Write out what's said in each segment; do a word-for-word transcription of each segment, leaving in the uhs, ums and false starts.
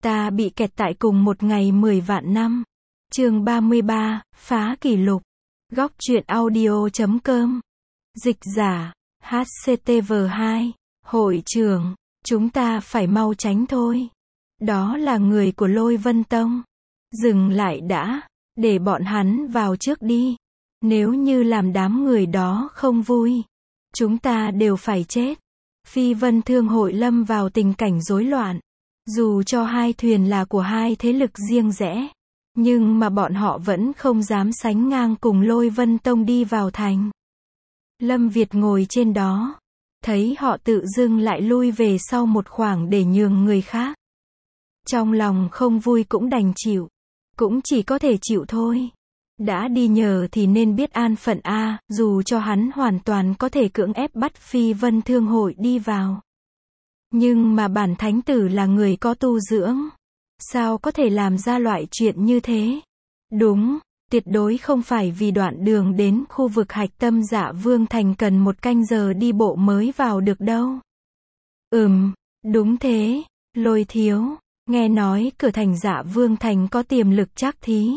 Ta bị kẹt tại cùng một ngày mười vạn năm. Chương ba mươi ba, phá kỷ lục. Góc truyện audio chấm com. Dịch giả, hát xê tê vê hai. Hội trưởng, chúng ta phải mau tránh thôi. Đó là người của Lôi Vân Tông. Dừng lại đã, để bọn hắn vào trước đi. Nếu như làm đám người đó không vui, chúng ta đều phải chết. Phi Vân Thương hội lâm vào tình cảnh rối loạn. Dù cho hai thuyền là của hai thế lực riêng rẽ, nhưng mà bọn họ vẫn không dám sánh ngang cùng Lôi Vân Tông đi vào thành. Lâm Việt ngồi trên đó, thấy họ tự dưng lại lui về sau một khoảng để nhường người khác. Trong lòng không vui cũng đành chịu, cũng chỉ có thể chịu thôi. Đã đi nhờ thì nên biết an phận a, dù cho hắn hoàn toàn có thể cưỡng ép bắt Phi Vân Thương hội đi vào. Nhưng mà bản thánh tử là người có tu dưỡng, sao có thể làm ra loại chuyện như thế? Đúng, tuyệt đối không phải vì đoạn đường đến khu vực hạch tâm Dạ Vương Thành cần một canh giờ đi bộ mới vào được đâu. Ừm, đúng thế, Lôi thiếu, nghe nói cửa thành Dạ Vương Thành có tiềm lực trắc thí.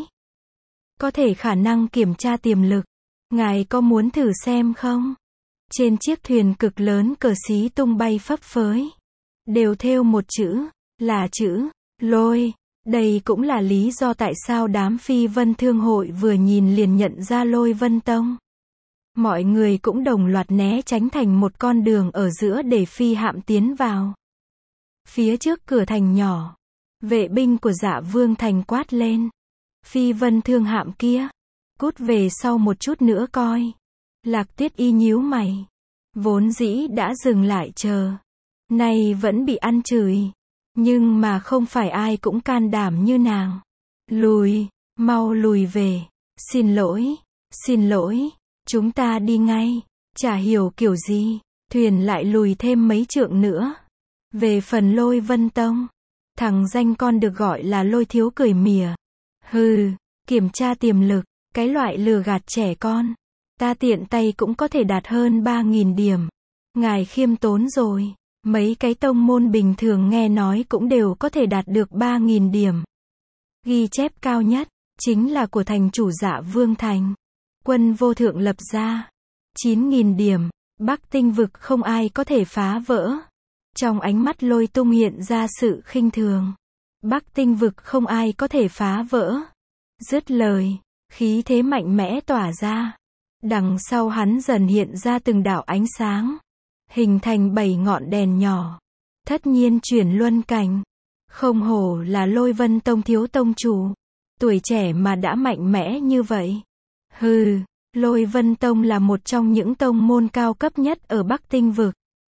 Có thể khả năng kiểm tra tiềm lực, ngài có muốn thử xem không? Trên chiếc thuyền cực lớn cờ xí tung bay phấp phới, đều thêu một chữ, là chữ Lôi. Đây cũng là lý do tại sao đám Phi Vân Thương hội vừa nhìn liền nhận ra Lôi Vân Tông. Mọi người cũng đồng loạt né tránh thành một con đường ở giữa để phi hạm tiến vào. Phía trước cửa thành nhỏ, vệ binh của Dạ Vương Thành quát lên. Phi Vân Thương hạm kia, cút về sau một chút nữa coi. Lạc Tuyết Y nhíu mày, vốn dĩ đã dừng lại chờ, nay vẫn bị ăn chửi. Nhưng mà không phải ai cũng can đảm như nàng. Lùi, mau lùi về. Xin lỗi, xin lỗi, chúng ta đi ngay. Chả hiểu kiểu gì, thuyền lại lùi thêm mấy trượng nữa. Về phần Lôi Vân Tông, thằng danh con được gọi là Lôi thiếu cười mỉa. Hừ, kiểm tra tiềm lực, cái loại lừa gạt trẻ con. Ta tiện tay cũng có thể đạt hơn ba nghìn điểm. Ngài khiêm tốn rồi. Mấy cái tông môn bình thường nghe nói cũng đều có thể đạt được ba nghìn điểm. Ghi chép cao nhất, chính là của thành chủ Dạ Vương Thành. Quân vô thượng lập ra. chín nghìn điểm, Bắc Tinh vực không ai có thể phá vỡ. Trong ánh mắt Lôi Tung hiện ra sự khinh thường. Bắc Tinh vực không ai có thể phá vỡ. Dứt lời, khí thế mạnh mẽ tỏa ra. Đằng sau hắn dần hiện ra từng đạo ánh sáng. Hình thành bảy ngọn đèn nhỏ. Thất nhiên chuyển luân cảnh. Không hổ là Lôi Vân Tông thiếu tông chủ. Tuổi trẻ mà đã mạnh mẽ như vậy. Hừ, Lôi Vân Tông là một trong những tông môn cao cấp nhất ở Bắc Tinh vực.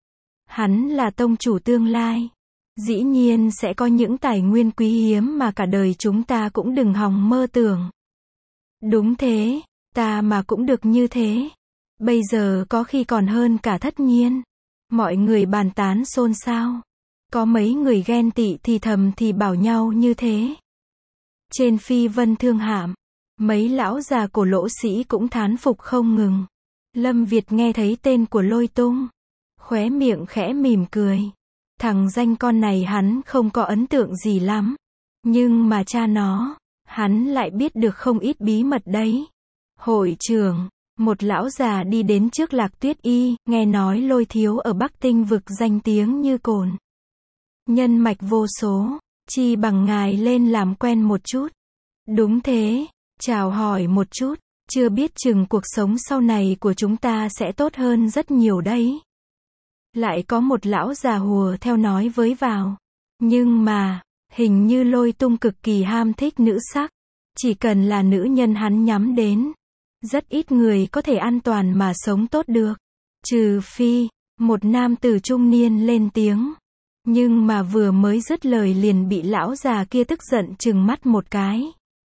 Hắn là tông chủ tương lai. Dĩ nhiên sẽ có những tài nguyên quý hiếm mà cả đời chúng ta cũng đừng hòng mơ tưởng. Đúng thế, ta mà cũng được như thế. Bây giờ có khi còn hơn cả thất nhiên. Mọi người bàn tán xôn xao. Có mấy người ghen tị thì thầm thì bảo nhau như thế. Trên Phi Vân Thương hạm, mấy lão già cổ lỗ sĩ cũng thán phục không ngừng. Lâm Việt nghe thấy tên của Lôi Tung, khóe miệng khẽ mỉm cười. Thằng danh con này hắn không có ấn tượng gì lắm. Nhưng mà cha nó, hắn lại biết được không ít bí mật đấy. Hội trưởng, một lão già đi đến trước Lạc Tuyết Y, nghe nói Lôi thiếu ở Bắc Tinh vực danh tiếng như cồn. Nhân mạch vô số, chi bằng ngài lên làm quen một chút. Đúng thế, chào hỏi một chút, chưa biết chừng cuộc sống sau này của chúng ta sẽ tốt hơn rất nhiều đấy. Lại có một lão già hùa theo nói với vào. Nhưng mà, hình như Lôi Tung cực kỳ ham thích nữ sắc. Chỉ cần là nữ nhân hắn nhắm đến, rất ít người có thể an toàn mà sống tốt được. Trừ phi, một nam tử trung niên lên tiếng. Nhưng mà vừa mới dứt lời liền bị lão già kia tức giận trừng mắt một cái.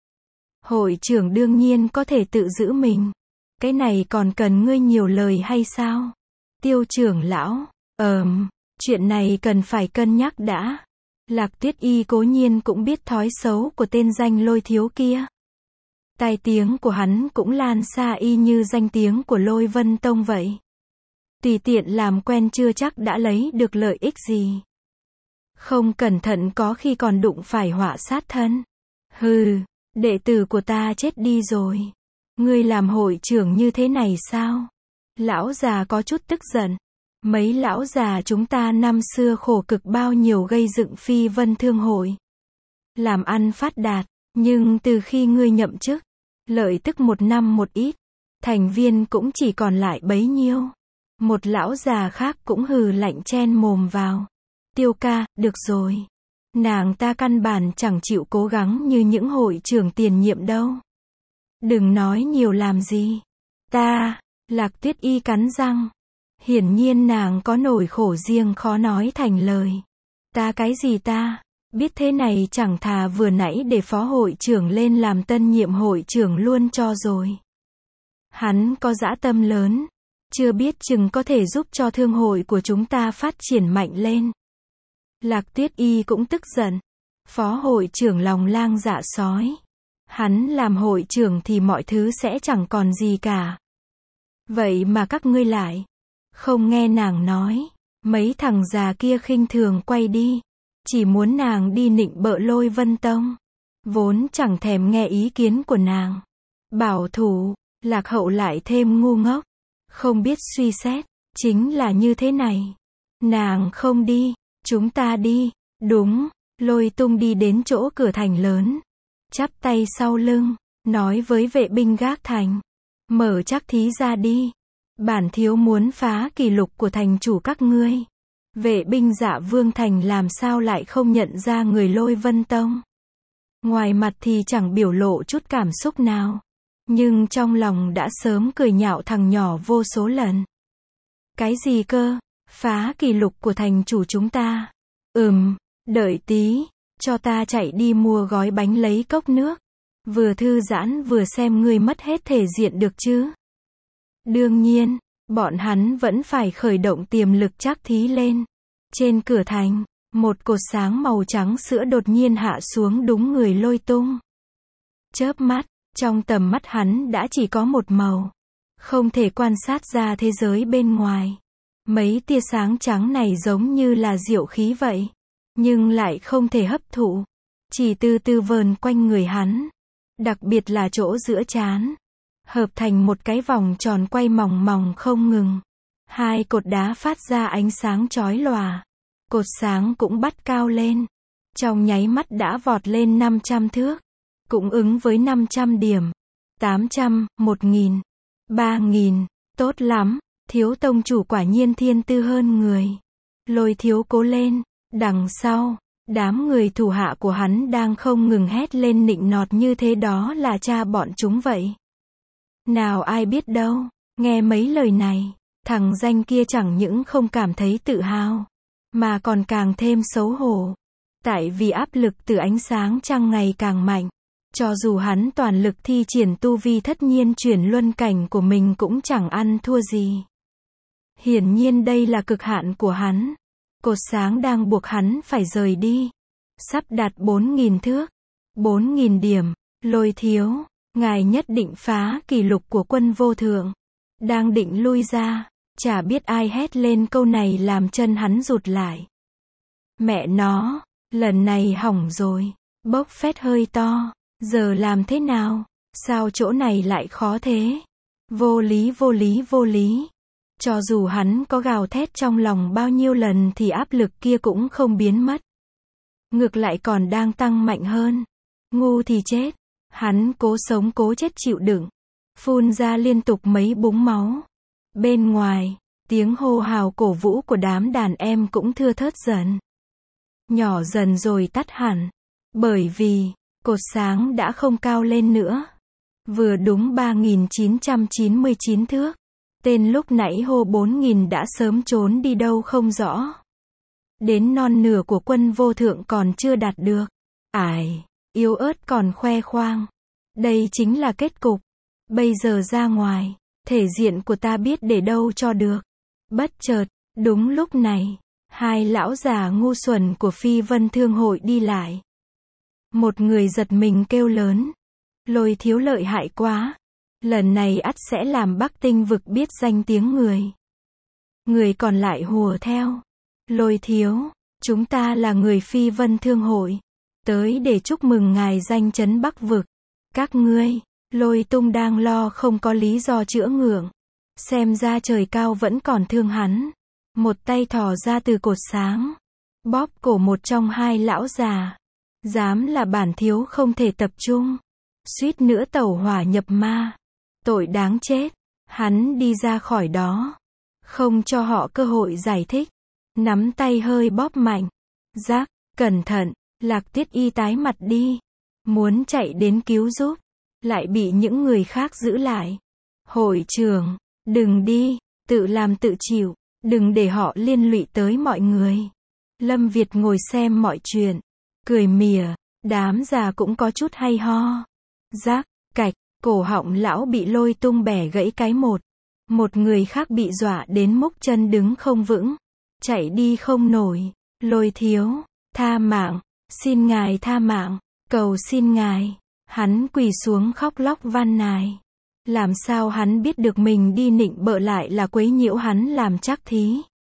Hội trưởng đương nhiên có thể tự giữ mình. Cái này còn cần ngươi nhiều lời hay sao? Tiêu trưởng lão, ờm, chuyện này cần phải cân nhắc đã. Lạc Tuyết Y cố nhiên cũng biết thói xấu của tên danh Lôi thiếu kia. Tai tiếng của hắn cũng lan xa y như danh tiếng của Lôi Vân Tông vậy. Tùy tiện làm quen chưa chắc đã lấy được lợi ích gì. Không cẩn thận có khi còn đụng phải họa sát thân. Hừ, đệ tử của ta chết đi rồi. Ngươi làm hội trưởng như thế này sao? Lão già có chút tức giận. Mấy lão già chúng ta năm xưa khổ cực bao nhiêu gây dựng Phi Vân Thương hội. Làm ăn phát đạt, nhưng từ khi ngươi nhậm chức, lợi tức một năm một ít, thành viên cũng chỉ còn lại bấy nhiêu. Một lão già khác cũng hừ lạnh chen mồm vào. Tiêu ca, được rồi. Nàng ta căn bản chẳng chịu cố gắng như những hội trưởng tiền nhiệm đâu. Đừng nói nhiều làm gì. Ta, Lạc Tuyết Y cắn răng. Hiển nhiên nàng có nỗi khổ riêng khó nói thành lời. Ta cái gì ta? Biết thế này chẳng thà vừa nãy để phó hội trưởng lên làm tân nhiệm hội trưởng luôn cho rồi. Hắn có dã tâm lớn. Chưa biết chừng có thể giúp cho thương hội của chúng ta phát triển mạnh lên. Lạc Tuyết Y cũng tức giận. Phó hội trưởng lòng lang dạ sói. Hắn làm hội trưởng thì mọi thứ sẽ chẳng còn gì cả. Vậy mà các ngươi lại không nghe nàng nói. Mấy thằng già kia khinh thường quay đi. Chỉ muốn nàng đi nịnh bợ Lôi Vân Tông. Vốn chẳng thèm nghe ý kiến của nàng. Bảo thủ, Lạc Hậu lại thêm ngu ngốc. Không biết suy xét. Chính là như thế này. Nàng không đi. Chúng ta đi. Đúng. Lôi Tung đi đến chỗ cửa thành lớn. Chắp tay sau lưng. Nói với vệ binh gác thành. Mở chắc thí ra đi. Bản thiếu muốn phá kỷ lục của thành chủ các ngươi. Vệ binh Dạ Vương Thành làm sao lại không nhận ra người Lôi Vân Tông. Ngoài mặt thì chẳng biểu lộ chút cảm xúc nào. Nhưng trong lòng đã sớm cười nhạo thằng nhỏ vô số lần. Cái gì cơ? Phá kỷ lục của thành chủ chúng ta. Ừm, đợi tí, cho ta chạy đi mua gói bánh lấy cốc nước. Vừa thư giãn vừa xem ngươi mất hết thể diện được chứ. Đương nhiên, bọn hắn vẫn phải khởi động tiềm lực chắc thí lên. Trên cửa thành, một cột sáng màu trắng sữa đột nhiên hạ xuống đúng người Lôi Tung. Chớp mắt, trong tầm mắt hắn đã chỉ có một màu. Không thể quan sát ra thế giới bên ngoài. Mấy tia sáng trắng này giống như là diệu khí vậy. Nhưng lại không thể hấp thụ. Chỉ từ từ vờn quanh người hắn. Đặc biệt là chỗ giữa trán. Hợp thành một cái vòng tròn quay mòng mòng không ngừng. Hai cột đá phát ra ánh sáng chói lòa. Cột sáng cũng bắt cao lên. Trong nháy mắt đã vọt lên năm trăm thước. Cũng ứng với năm trăm điểm. tám trăm, một nghìn, ba nghìn. Tốt lắm. Thiếu tông chủ quả nhiên thiên tư hơn người. Lôi thiếu cố lên. Đằng sau, đám người thủ hạ của hắn đang không ngừng hét lên nịnh nọt như thế đó là cha bọn chúng vậy. Nào ai biết đâu, nghe mấy lời này, thằng danh kia chẳng những không cảm thấy tự hào, mà còn càng thêm xấu hổ. Tại vì áp lực từ ánh sáng trăng ngày càng mạnh, cho dù hắn toàn lực thi triển tu vi thất nhiên chuyển luân cảnh của mình cũng chẳng ăn thua gì. Hiển nhiên đây là cực hạn của hắn. Cột sáng đang buộc hắn phải rời đi. Sắp đạt bốn nghìn thước. bốn nghìn điểm. Lôi thiếu, ngài nhất định phá kỷ lục của quân vô thượng. Đang định lui ra. Chả biết ai hét lên câu này làm chân hắn rụt lại. Mẹ nó, lần này hỏng rồi. Bốc phét hơi to. Giờ làm thế nào? Sao chỗ này lại khó thế? Vô lý vô lý vô lý. Cho dù hắn có gào thét trong lòng bao nhiêu lần thì áp lực kia cũng không biến mất. Ngược lại còn đang tăng mạnh hơn. Ngu thì chết. Hắn cố sống cố chết chịu đựng. Phun ra liên tục mấy búng máu. Bên ngoài, tiếng hô hào cổ vũ của đám đàn em cũng thưa thớt dần. Nhỏ dần rồi tắt hẳn. Bởi vì, cột sáng đã không cao lên nữa. Vừa đúng ba nghìn chín trăm chín mươi chín thước. Tên lúc nãy hô bốn nghìn đã sớm trốn đi đâu không rõ. Đến non nửa của quân vô thượng còn chưa đạt được. Ải, yếu ớt còn khoe khoang. Đây chính là kết cục. Bây giờ ra ngoài, thể diện của ta biết để đâu cho được. Bất chợt, đúng lúc này, hai lão già ngu xuẩn của Phi Vân Thương hội đi lại. Một người giật mình kêu lớn. Lôi thiếu lợi hại quá. Lần này ắt sẽ làm Bắc Tinh vực biết danh tiếng người. Người còn lại hùa theo. Lôi thiếu, Chúng ta là người Phi Vân Thương hội, tới để chúc mừng ngài danh chấn Bắc vực. Các ngươi, Lôi Tung đang lo không có lý do chữa ngượng. Xem ra trời cao vẫn còn thương hắn. Một tay thò ra từ cột sáng, bóp cổ một trong hai lão già. Dám là bản thiếu không thể tập trung. Suýt nữa tẩu hỏa nhập ma. Tội đáng chết. Hắn đi ra khỏi đó. Không cho họ cơ hội giải thích. Nắm tay hơi bóp mạnh. Giác, cẩn thận. Lạc Tiết Y tái mặt đi. Muốn chạy đến cứu giúp. Lại bị những người khác giữ lại. Hội trưởng, đừng đi. Tự làm tự chịu. Đừng để họ liên lụy tới mọi người. Lâm Việt ngồi xem mọi chuyện. Cười mỉa. Đám già cũng có chút hay ho. Giác, cạch. Cổ họng lão bị Lôi Tung bẻ gãy cái một. Một người khác bị dọa đến múc chân đứng không vững. Chạy đi không nổi. Lôi thiếu. Tha mạng. Xin ngài tha mạng. Cầu xin ngài. Hắn quỳ xuống khóc lóc van nài. Làm sao hắn biết được mình đi nịnh bợ lại là quấy nhiễu hắn làm chắc thí.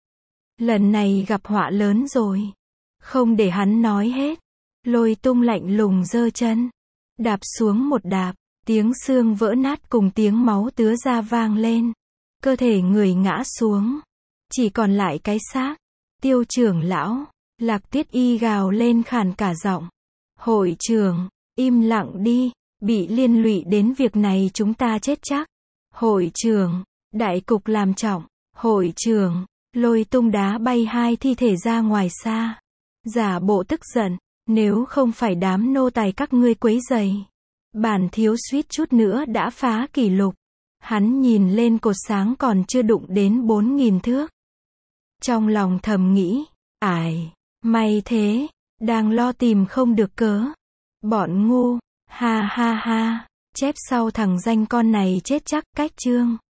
Lần này gặp họa lớn rồi. Không để hắn nói hết. Lôi Tung lạnh lùng giơ chân. Đạp xuống một đạp. Tiếng xương vỡ nát cùng tiếng máu tứa ra vang lên. Cơ thể người ngã xuống. Chỉ còn lại cái xác. Tiêu trưởng lão. Lạc Tiết Y gào lên khàn cả giọng. Hội trưởng, im lặng đi. Bị liên lụy đến việc này chúng ta chết chắc. Hội trưởng, đại cục làm trọng. Hội trưởng, Lôi Tung đá bay hai thi thể ra ngoài xa. Giả bộ tức giận. Nếu không phải đám nô tài các ngươi quấy rầy, bản thiếu suýt chút nữa đã phá kỷ lục. Hắn nhìn lên cột sáng còn chưa đụng đến bốn nghìn thước. Trong lòng thầm nghĩ, ải, may thế, đang lo tìm không được cớ. Bọn ngu, ha ha ha, chép sau thằng danh con này chết chắc. Cách chương